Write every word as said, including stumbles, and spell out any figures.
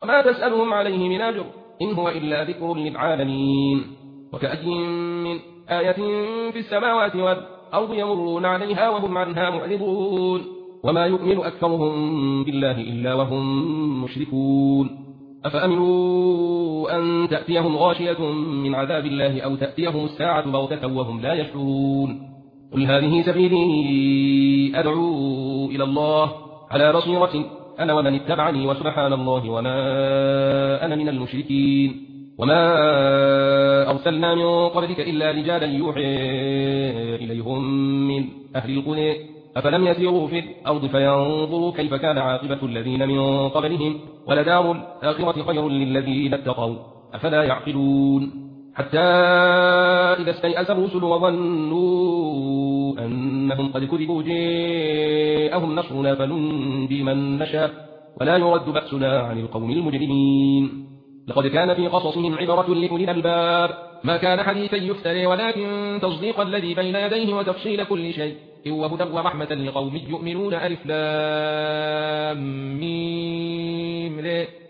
وما تسألهم عليه من أجر إن هو إلا ذكر للعالمين. وكأي من آية في السماوات والأرض يمرون عليها وهم عنها معرضون وما يؤمن أكثرهم بالله إلا وهم مشركون. أفأمنوا أن تأتيهم غاشية من عذاب الله أو تأتيهم الساعة بغتة وهم لا يشعرون. قل هذه سبيلي أدعو إلى الله على بصيرة أنا ومن اتبعني وسبحان الله وما أنا من المشركين. وما أرسلنا من قبلك إلا رجالا يوحي إليهم من أهل القرى أفلم يسيروا في الأرض فينظروا كيف كان عاقبة الذين من قبلهم ولدار الآخرة خير للذين اتقوا أفلا يعقلون. حتى إذا استيأس الرسل وظنوا أنهم قد كذبوا جاءهم نصرنا فننجي من نشاء ولا يرد بأسنا عن القوم المجرمين. لقد كان في قصصهم عبرة لأولي الألباب ما كان حديثا يفترى ولكن تصديق الذي بين يديه وتفصيل كل شيء وهدى ورحمة لقوم يؤمنون. ألف لام ميم